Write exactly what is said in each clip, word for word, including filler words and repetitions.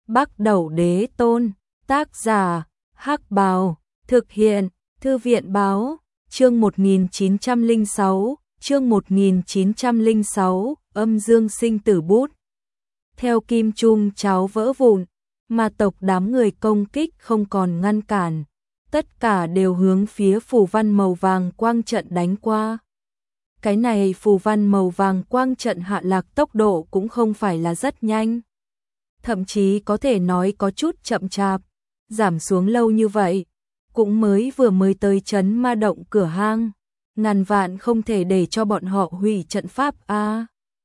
Bắc Đẩu Đế Tôn, tác giả, Hắc Bào, thực hiện, Thư viện Báo, chương một nghìn chín trăm lẻ sáu, chương một nghìn chín trăm lẻ sáu, âm dương sinh tử bút. Theo kim trung cháo vỡ vụn, ma tộc đám người công kích không còn ngăn cản, tất cả đều hướng phía phù văn màu vàng quang trận đánh qua. Cái này phù văn màu vàng quang trận hạ lạc tốc độ cũng không phải là rất nhanh. Thậm chí có thể nói có chút chậm chạp, giảm xuống lâu như vậy, cũng mới vừa mới tới trấn ma động cửa hang, ngàn vạn không thể để cho bọn họ hủy trận pháp a. À,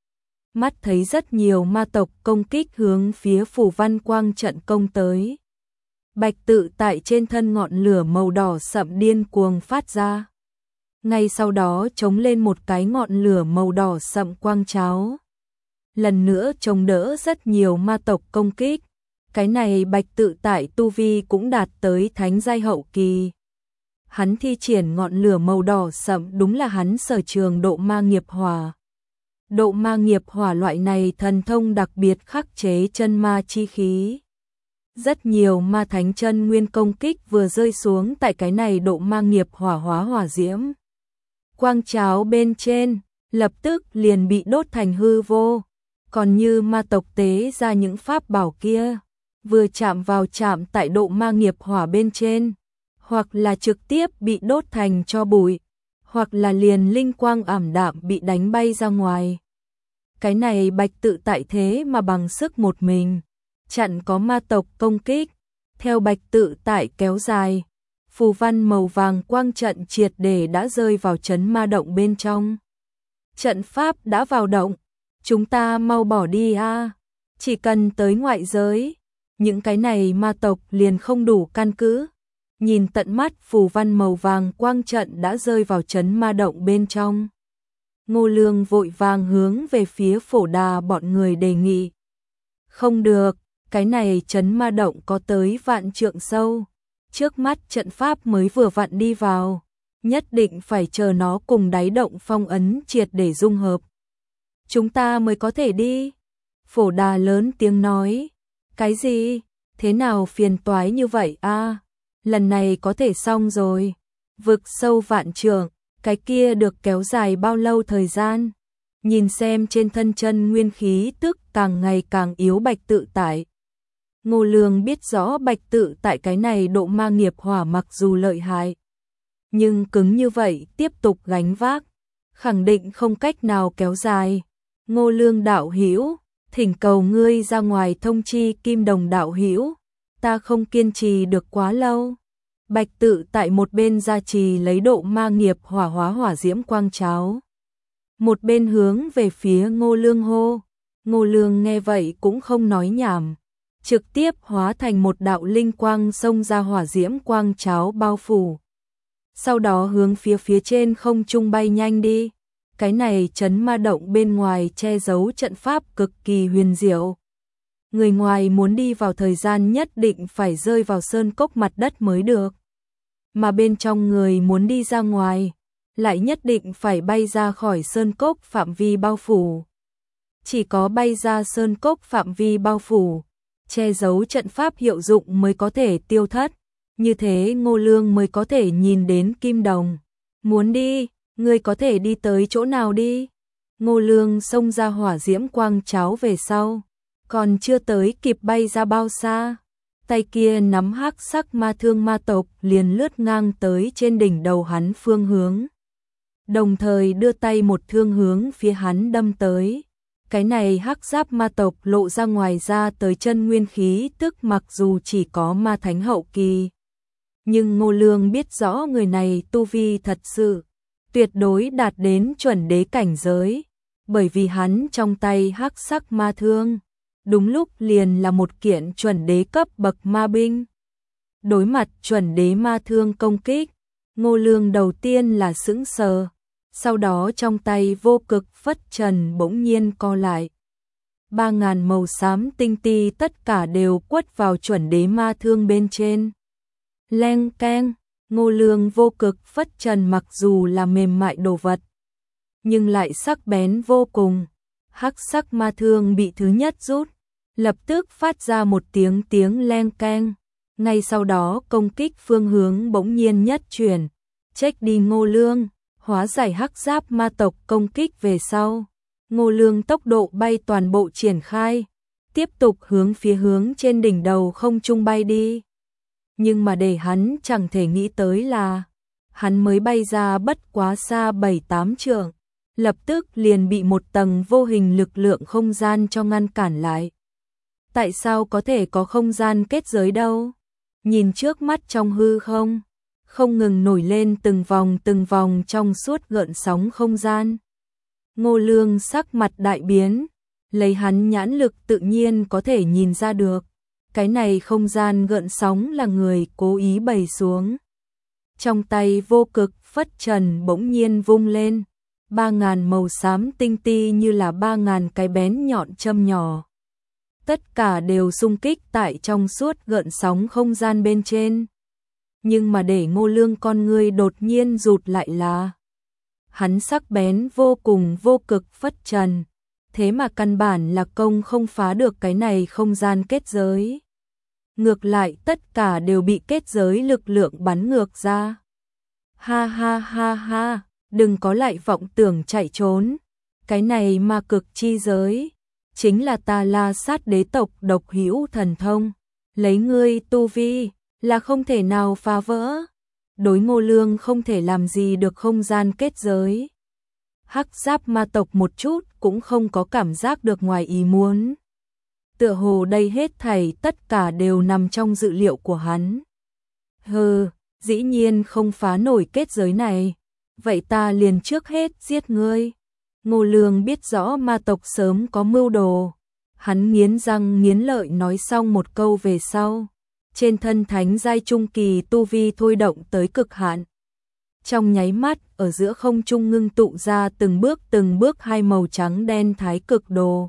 mắt thấy rất nhiều ma tộc công kích hướng phía phù văn quang trận công tới. Bạch tự tại trên thân ngọn lửa màu đỏ sậm điên cuồng phát ra. Ngay sau đó chống lên một cái ngọn lửa màu đỏ sậm quang cháo. Lần nữa chống đỡ rất nhiều ma tộc công kích. Cái này bạch tự tại tu vi cũng đạt tới thánh giai hậu kỳ. Hắn thi triển ngọn lửa màu đỏ sậm đúng là hắn sở trường độ ma nghiệp hỏa. Độ ma nghiệp hỏa loại này thần thông đặc biệt khắc chế chân ma chi khí. Rất nhiều ma thánh chân nguyên công kích vừa rơi xuống tại cái này độ ma nghiệp hỏa hóa hỏa diễm. Quang cháo bên trên, lập tức liền bị đốt thành hư vô. Còn như ma tộc tế ra những pháp bảo kia, vừa chạm vào chạm tại độ ma nghiệp hỏa bên trên, hoặc là trực tiếp bị đốt thành tro bụi, hoặc là liền linh quang ảm đạm bị đánh bay ra ngoài. Cái này bạch tự tại thế mà bằng sức một mình, chặn có ma tộc công kích, theo bạch tự tại kéo dài. Phù văn màu vàng quang trận triệt để đã rơi vào trấn ma động bên trong. Trận pháp đã vào động, chúng ta mau bỏ đi a, chỉ cần tới ngoại giới, những cái này ma tộc liền không đủ căn cứ. Nhìn tận mắt phù văn màu vàng quang trận đã rơi vào trấn ma động bên trong. Ngô Lương vội vàng hướng về phía Phổ Đà bọn người đề nghị. Không được, cái này trấn ma động có tới vạn trượng sâu. Trước mắt trận pháp mới vừa vặn đi vào, nhất định phải chờ nó cùng đáy động phong ấn triệt để dung hợp. Chúng ta mới có thể đi. Phổ Đà lớn tiếng nói. Cái gì? Thế nào phiền toái như vậy a? À, lần này có thể xong rồi. Vực sâu vạn trượng, cái kia được kéo dài bao lâu thời gian? Nhìn xem trên thân chân nguyên khí tức càng ngày càng yếu bạch tự tại. Ngô Lương biết rõ bạch tự tại cái này độ ma nghiệp hỏa mặc dù lợi hại, nhưng cứng như vậy tiếp tục gánh vác, khẳng định không cách nào kéo dài. Ngô Lương đạo hữu, thỉnh cầu ngươi ra ngoài thông chi Kim Đồng đạo hữu, ta không kiên trì được quá lâu. Bạch tự tại một bên gia trì lấy độ ma nghiệp hỏa hóa hỏa diễm quang cháo, một bên hướng về phía Ngô Lương hô. Ngô Lương nghe vậy cũng không nói nhảm, trực tiếp hóa thành một đạo linh quang xông ra hỏa diễm quang cháo bao phủ. Sau đó hướng phía phía trên không trung bay nhanh đi. Cái này trấn ma động bên ngoài che giấu trận pháp cực kỳ huyền diệu. Người ngoài muốn đi vào thời gian nhất định phải rơi vào sơn cốc mặt đất mới được. Mà bên trong người muốn đi ra ngoài, lại nhất định phải bay ra khỏi sơn cốc phạm vi bao phủ. Chỉ có bay ra sơn cốc phạm vi bao phủ, che giấu trận pháp hiệu dụng mới có thể tiêu thất. Như thế Ngô Lương mới có thể nhìn đến Kim Đồng. Muốn đi, ngươi có thể đi tới chỗ nào đi? Ngô Lương xông ra hỏa diễm quang cháo về sau, còn chưa tới kịp bay ra bao xa, tay kia nắm hắc sắc ma thương ma tộc liền lướt ngang tới trên đỉnh đầu hắn phương hướng. Đồng thời đưa tay một thương hướng phía hắn đâm tới. Cái này hắc giáp ma tộc lộ ra ngoài ra tới chân nguyên khí tức mặc dù chỉ có ma thánh hậu kỳ. Nhưng Ngô Lương biết rõ người này tu vi thật sự, tuyệt đối đạt đến chuẩn đế cảnh giới. Bởi vì hắn trong tay hắc sắc ma thương, đúng lúc liền là một kiện chuẩn đế cấp bậc ma binh. Đối mặt chuẩn đế ma thương công kích, Ngô Lương đầu tiên là sững sờ. Sau đó trong tay vô cực phất trần bỗng nhiên co lại. Ba ngàn màu xám tinh ti tất cả đều quất vào chuẩn đế ma thương bên trên. Leng keng, Ngô Lương vô cực phất trần mặc dù là mềm mại đồ vật, nhưng lại sắc bén vô cùng. Hắc sắc ma thương bị thứ nhất rút, lập tức phát ra một tiếng tiếng leng keng. Ngay sau đó công kích phương hướng bỗng nhiên nhất chuyển, check đi Ngô Lương, hóa giải hắc giáp ma tộc công kích về sau. Ngô Lương tốc độ bay toàn bộ triển khai, tiếp tục hướng phía hướng trên đỉnh đầu không trung bay đi. Nhưng mà để hắn chẳng thể nghĩ tới là, hắn mới bay ra bất quá xa bảy tám trượng, lập tức liền bị một tầng vô hình lực lượng không gian cho ngăn cản lại. Tại sao có thể có không gian kết giới đâu? Nhìn trước mắt trong hư không, không ngừng nổi lên từng vòng từng vòng trong suốt gợn sóng không gian. Ngô Lương sắc mặt đại biến, lấy hắn nhãn lực tự nhiên có thể nhìn ra được, cái này không gian gợn sóng là người cố ý bày xuống. Trong tay vô cực phất trần bỗng nhiên vung lên, ba ngàn màu xám tinh ti như là ba ngàn cái bén nhọn châm nhỏ. Tất cả đều xung kích tại trong suốt gợn sóng không gian bên trên. Nhưng mà để Ngô Lương con ngươi đột nhiên rụt lại là, hắn sắc bén vô cùng vô cực phất trần, thế mà căn bản là công không phá được cái này không gian kết giới. Ngược lại tất cả đều bị kết giới lực lượng bắn ngược ra. Ha ha ha ha, đừng có lại vọng tưởng chạy trốn, cái này ma cực chi giới, chính là ta La Sát đế tộc độc hữu thần thông, lấy ngươi tu vi là không thể nào phá vỡ. Đối Ngô Lương không thể làm gì được không gian kết giới. Hắc giáp ma tộc một chút cũng không có cảm giác được ngoài ý muốn. Tựa hồ đây hết thảy tất cả đều nằm trong dự liệu của hắn. Hừ, dĩ nhiên không phá nổi kết giới này, vậy ta liền trước hết giết ngươi. Ngô Lương biết rõ ma tộc sớm có mưu đồ, hắn nghiến răng nghiến lợi nói xong một câu về sau, trên thân thánh giai trung kỳ tu vi thôi động tới cực hạn. Trong nháy mắt, ở giữa không trung ngưng tụ ra từng bước từng bước hai màu trắng đen thái cực đồ.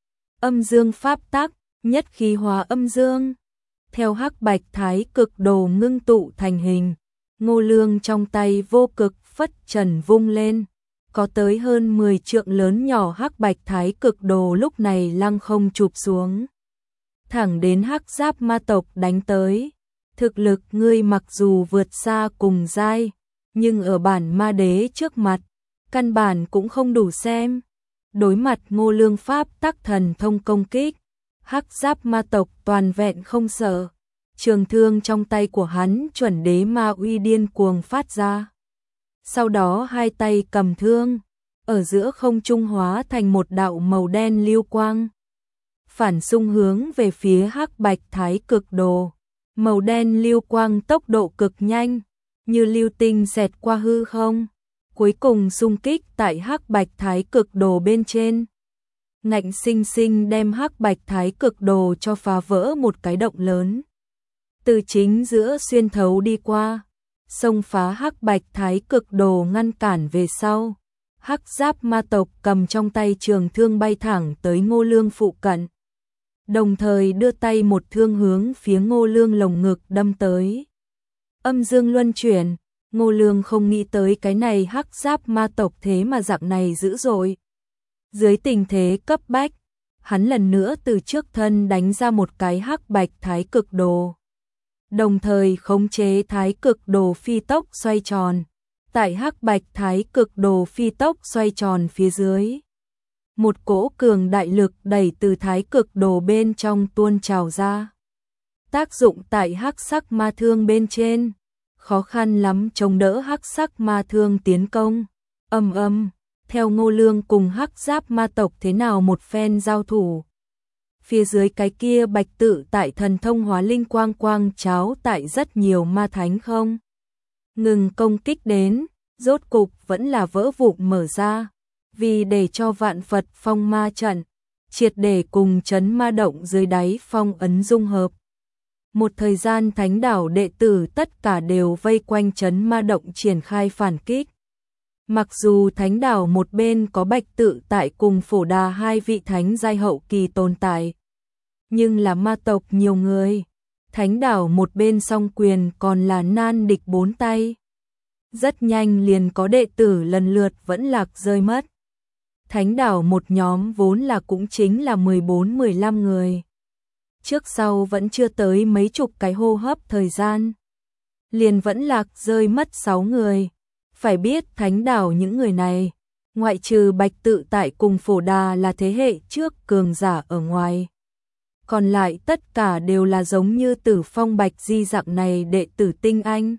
Âm dương pháp tắc, nhất khí hóa âm dương. Theo hắc bạch thái cực đồ ngưng tụ thành hình, Ngô Lương trong tay vô cực phất trần vung lên, có tới hơn mười trượng lớn nhỏ hắc bạch thái cực đồ lúc này lăng không chụp xuống. Thẳng đến hắc giáp ma tộc đánh tới. Thực lực ngươi mặc dù vượt xa cùng giai, nhưng ở bản ma đế trước mặt, căn bản cũng không đủ xem. Đối mặt Ngô Lương pháp tắc thần thông công kích, hắc giáp ma tộc toàn vẹn không sợ. Trường thương trong tay của hắn chuẩn đế ma uy điên cuồng phát ra. Sau đó hai tay cầm thương, ở giữa không trung hóa thành một đạo màu đen lưu quang. Phản xung hướng về phía hắc bạch thái cực đồ. Màu đen lưu quang tốc độ cực nhanh, như lưu tinh xẹt qua hư không, cuối cùng xung kích tại hắc bạch thái cực đồ bên trên. Ngạnh sinh sinh đem hắc bạch thái cực đồ cho phá vỡ một cái động lớn. Từ chính giữa xuyên thấu đi qua, xông phá hắc bạch thái cực đồ ngăn cản về sau. Hắc giáp ma tộc cầm trong tay trường thương bay thẳng tới Ngô Lương phụ cận. Đồng thời đưa tay một thương hướng phía Ngô Lương lồng ngực đâm tới. Âm dương luân chuyển, Ngô Lương không nghĩ tới cái này hắc giáp ma tộc thế mà dạng này dữ dội. Dưới tình thế cấp bách, hắn lần nữa từ trước thân đánh ra một cái hắc bạch thái cực đồ. Đồng thời khống chế thái cực đồ phi tốc xoay tròn. Tại hắc bạch thái cực đồ phi tốc xoay tròn phía dưới, một cỗ cường đại lực đẩy từ thái cực đồ bên trong tuôn trào ra. Tác dụng tại hắc sắc ma thương bên trên, khó khăn lắm chống đỡ hắc sắc ma thương tiến công. Ầm ầm, theo Ngô Lương cùng hắc giáp ma tộc thế nào một phen giao thủ. Phía dưới cái kia bạch tự tại thần thông hóa linh quang quang cháo tại rất nhiều ma thánh không ngừng công kích đến, rốt cục vẫn là vỡ vụn mở ra, vì để cho vạn Phật phong ma trận, triệt để cùng chấn ma động dưới đáy phong ấn dung hợp. Một thời gian thánh đảo đệ tử tất cả đều vây quanh chấn ma động triển khai phản kích. Mặc dù thánh đảo một bên có bạch tự tại cùng phổ đà hai vị thánh giai hậu kỳ tồn tại, nhưng là ma tộc nhiều người. Thánh đảo một bên song quyền còn là nan địch bốn tay. Rất nhanh liền có đệ tử lần lượt vẫn lạc rơi mất. Thánh đảo một nhóm vốn là cũng chính là mười bốn mười lăm người. trước sau vẫn chưa tới mấy chục cái hô hấp thời gian. Liền vẫn lạc rơi mất sáu người. Phải biết thánh đảo những người này, ngoại trừ Bạch Tự Tại cùng Phổ Đà là thế hệ trước cường giả ở ngoài. Còn lại tất cả đều là giống như Tử Phong Bạch Di dạng này đệ tử tinh anh.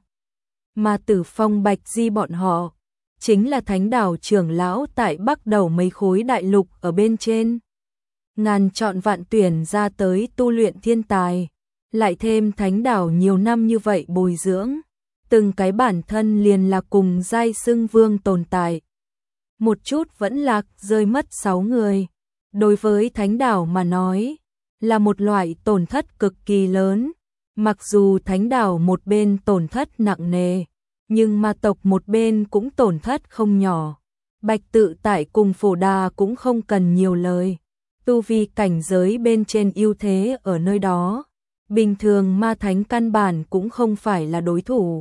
Mà Tử Phong Bạch Di bọn họ, chính là thánh đảo trưởng lão tại Bắc đầu mấy khối đại lục ở bên trên. Ngàn chọn vạn tuyển ra tới tu luyện thiên tài, lại thêm thánh đảo nhiều năm như vậy bồi dưỡng, từng cái bản thân liền là cùng giai xưng vương tồn tại. Một chút vẫn lạc rơi mất sáu người, đối với thánh đảo mà nói, là một loại tổn thất cực kỳ lớn. Mặc dù thánh đảo một bên tổn thất nặng nề, nhưng ma tộc một bên cũng tổn thất không nhỏ. Bạch Tự Tại cùng Phổ Đà cũng không cần nhiều lời. Tu vi cảnh giới bên trên ưu thế ở nơi đó, bình thường ma thánh căn bản cũng không phải là đối thủ.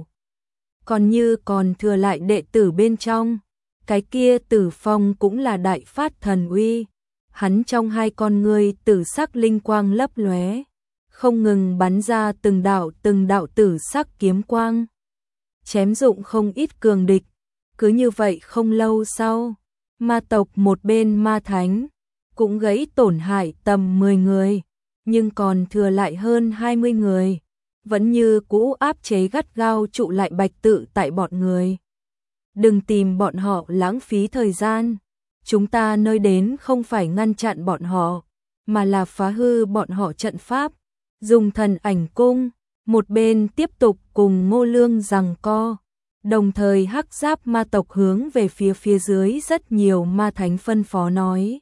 Còn như còn thừa lại đệ tử bên trong, cái kia Tử Phong cũng là đại phát thần uy. Hắn trong hai con ngươi tử sắc linh quang lấp lóe, không ngừng bắn ra từng đạo từng đạo tử sắc kiếm quang, chém dụng không ít cường địch. Cứ như vậy không lâu sau, ma tộc một bên ma thánh cũng gãy tổn hại tầm mười người, nhưng còn thừa lại hơn hai mươi người, vẫn như cũ áp chế gắt gao trụ lại Bạch Tự Tại bọn người. Đừng tìm bọn họ lãng phí thời gian, chúng ta nơi đến không phải ngăn chặn bọn họ, mà là phá hư bọn họ trận pháp, dùng thần ảnh cung, một bên tiếp tục cùng Ngô Lương giằng co. Đồng thời hắc giáp ma tộc hướng về phía phía dưới rất nhiều ma thánh phân phó nói.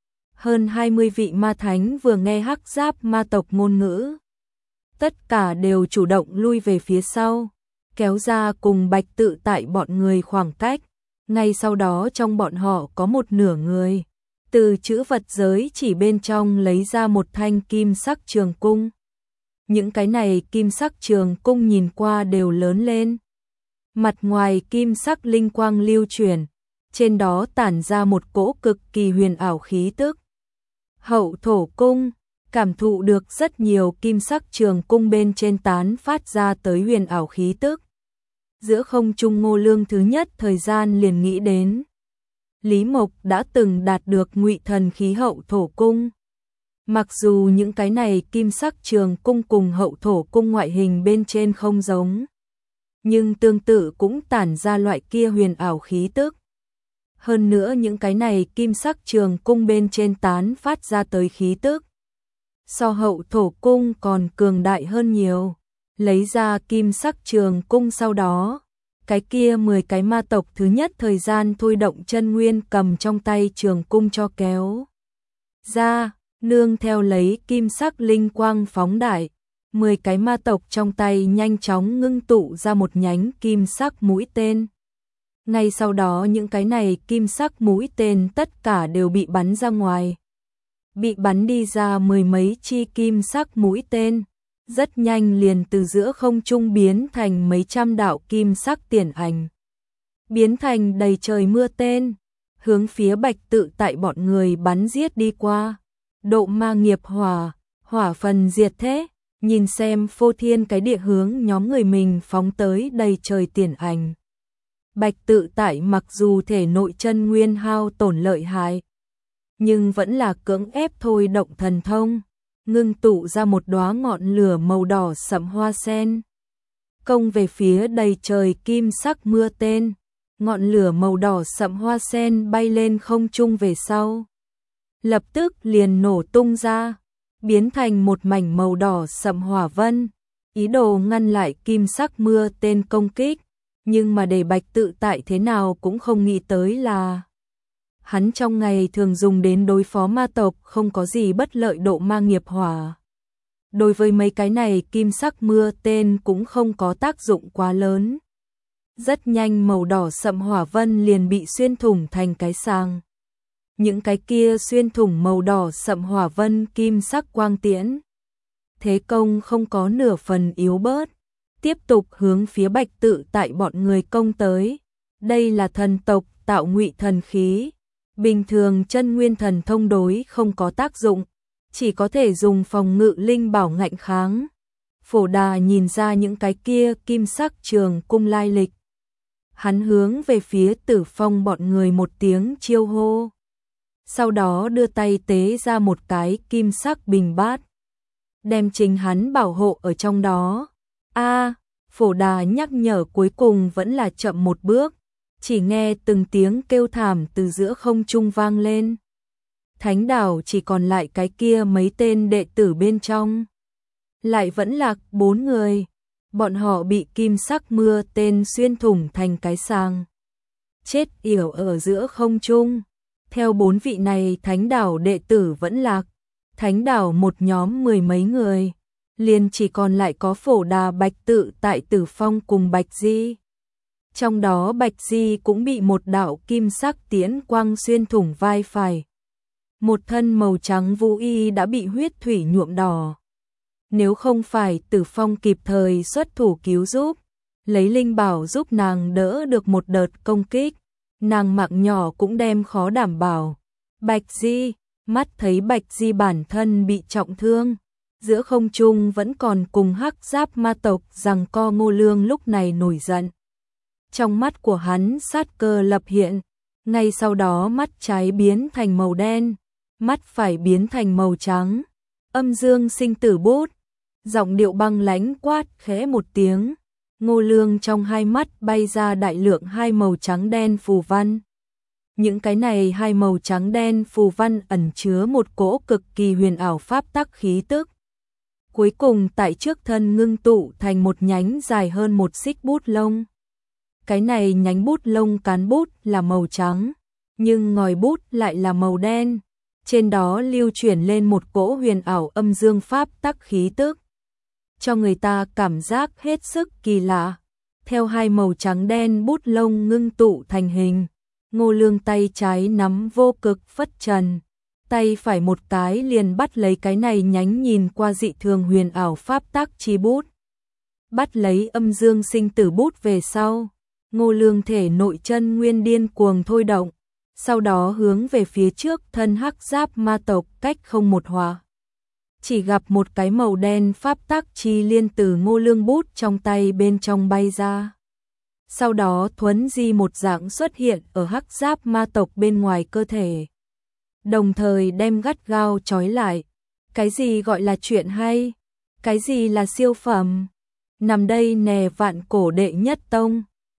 Hơn hai mươi vị ma thánh vừa nghe hắc giáp ma tộc ngôn ngữ, tất cả đều chủ động lui về phía sau, kéo ra cùng Bạch Tự Tại bọn người khoảng cách. Ngay sau đó trong bọn họ có một nửa người, từ chữ vật giới chỉ bên trong lấy ra một thanh kim sắc trường cung. Những cái này kim sắc trường cung nhìn qua đều lớn lên. Mặt ngoài kim sắc linh quang lưu chuyển, trên đó tản ra một cỗ cực kỳ huyền ảo khí tức. Hậu thổ cung, cảm thụ được rất nhiều kim sắc trường cung bên trên tán phát ra tới huyền ảo khí tức. Giữa không trung Ngô Lương thứ nhất thời gian liền nghĩ đến Lý Mộc đã từng đạt được ngụy thần khí hậu thổ cung. Mặc dù những cái này kim sắc trường cung cùng hậu thổ cung ngoại hình bên trên không giống, nhưng tương tự cũng tản ra loại kia huyền ảo khí tức. Hơn nữa những cái này kim sắc trường cung bên trên tán phát ra tới khí tức, so hậu thổ cung còn cường đại hơn nhiều. Lấy ra kim sắc trường cung sau đó, cái kia mười cái ma tộc thứ nhất thời gian thôi động chân nguyên cầm trong tay trường cung cho kéo ra, nương theo lấy kim sắc linh quang phóng đại, mười cái ma tộc trong tay nhanh chóng ngưng tụ ra một nhánh kim sắc mũi tên. Ngay sau đó những cái này kim sắc mũi tên tất cả đều bị bắn ra ngoài. Bị bắn đi ra mười mấy chi kim sắc mũi tên, rất nhanh liền từ giữa không trung biến thành mấy trăm đạo kim sắc tiền ảnh. Biến thành đầy trời mưa tên, hướng phía Bạch Tự Tại bọn người bắn giết đi qua. Độ ma nghiệp hỏa, hỏa phần diệt thế, nhìn xem phô thiên cái địa hướng nhóm người mình phóng tới đầy trời tiền ảnh. Bạch Tự Tại mặc dù thể nội chân nguyên hao tổn lợi hại, nhưng vẫn là cưỡng ép thôi động thần thông, ngưng tụ ra một đóa ngọn lửa màu đỏ sẫm hoa sen. Công về phía đầy trời kim sắc mưa tên, ngọn lửa màu đỏ sẫm hoa sen bay lên không trung về sau. Lập tức liền nổ tung ra, biến thành một mảnh màu đỏ sẫm hỏa vân, ý đồ ngăn lại kim sắc mưa tên công kích. Nhưng mà để Bạch Tự Tại thế nào cũng không nghĩ tới là hắn trong ngày thường dùng đến đối phó ma tộc không có gì bất lợi độ ma nghiệp hỏa. Đối với mấy cái này kim sắc mưa tên cũng không có tác dụng quá lớn. Rất nhanh màu đỏ sẫm hỏa vân liền bị xuyên thủng thành cái sàng. Những cái kia xuyên thủng màu đỏ sẫm hỏa vân kim sắc quang tiễn. Thế công không có nửa phần yếu bớt, tiếp tục hướng phía Bạch Tự Tại bọn người công tới. Đây là thần tộc tạo ngụy thần khí, bình thường chân nguyên thần thông đối không có tác dụng, chỉ có thể dùng phòng ngự linh bảo ngạnh kháng. Phổ Đà nhìn ra những cái kia kim sắc trường cung lai lịch. Hắn hướng về phía Tử Phong bọn người một tiếng chiêu hô. Sau đó đưa tay tế ra một cái kim sắc bình bát, đem chính hắn bảo hộ ở trong đó. A, Phổ Đà nhắc nhở cuối cùng vẫn là chậm một bước, chỉ nghe từng tiếng kêu thảm từ giữa không trung vang lên. Thánh đảo chỉ còn lại cái kia mấy tên đệ tử bên trong. Lại vẫn là bốn người, bọn họ bị kim sắc mưa tên xuyên thủng thành cái sàng. Chết yểu ở giữa không trung. Theo bốn vị này thánh đảo đệ tử vẫn lạc, thánh đảo một nhóm mười mấy người, liền chỉ còn lại có Phổ Đà, Bạch Tự tại, Tử Phong cùng Bạch Di. Trong đó Bạch Di cũng bị một đạo kim sắc tiễn quang xuyên thủng vai phải. Một thân màu trắng vũ y đã bị huyết thủy nhuộm đỏ. Nếu không phải Tử Phong kịp thời xuất thủ cứu giúp, lấy linh bảo giúp nàng đỡ được một đợt công kích, nàng mạng nhỏ cũng đem khó đảm bảo. Bạch Di, mắt thấy Bạch Di bản thân bị trọng thương, giữa không trung vẫn còn cùng hắc giáp ma tộc giằng co. Ngô Lương lúc này nổi giận. Trong mắt của hắn sát cơ lập hiện, ngay sau đó mắt trái biến thành màu đen, mắt phải biến thành màu trắng. Âm dương sinh tử bút, giọng điệu băng lãnh quát khẽ một tiếng. Ngô Lương trong hai mắt bay ra đại lượng hai màu trắng đen phù văn. Những cái này hai màu trắng đen phù văn ẩn chứa một cỗ cực kỳ huyền ảo pháp tắc khí tức. Cuối cùng tại trước thân ngưng tụ thành một nhánh dài hơn một xích bút lông. Cái này nhánh bút lông cán bút là màu trắng, nhưng ngòi bút lại là màu đen. Trên đó lưu chuyển lên một cỗ huyền ảo âm dương pháp tắc khí tức, cho người ta cảm giác hết sức kỳ lạ. Theo hai màu trắng đen bút lông ngưng tụ thành hình, Ngô Lương tay trái nắm vô cực phất trần, tay phải một cái liền bắt lấy cái này nhánh nhìn qua dị thường huyền ảo pháp tắc chi bút. Bắt lấy âm dương sinh tử bút về sau, Ngô Lương thể nội chân nguyên điên cuồng thôi động, sau đó hướng về phía trước thân hắc giáp ma tộc cách không một hỏa. Chỉ gặp một cái màu đen pháp tắc chi liên từ Ngô Lương bút trong tay bên trong bay ra. Sau đó thuấn di một dạng xuất hiện ở hắc giáp ma tộc bên ngoài cơ thể, đồng thời đem gắt gao trói lại. Cái gì gọi là chuyện hay? Cái gì là siêu phẩm? Nằm đây nè vạn cổ đệ nhất tông.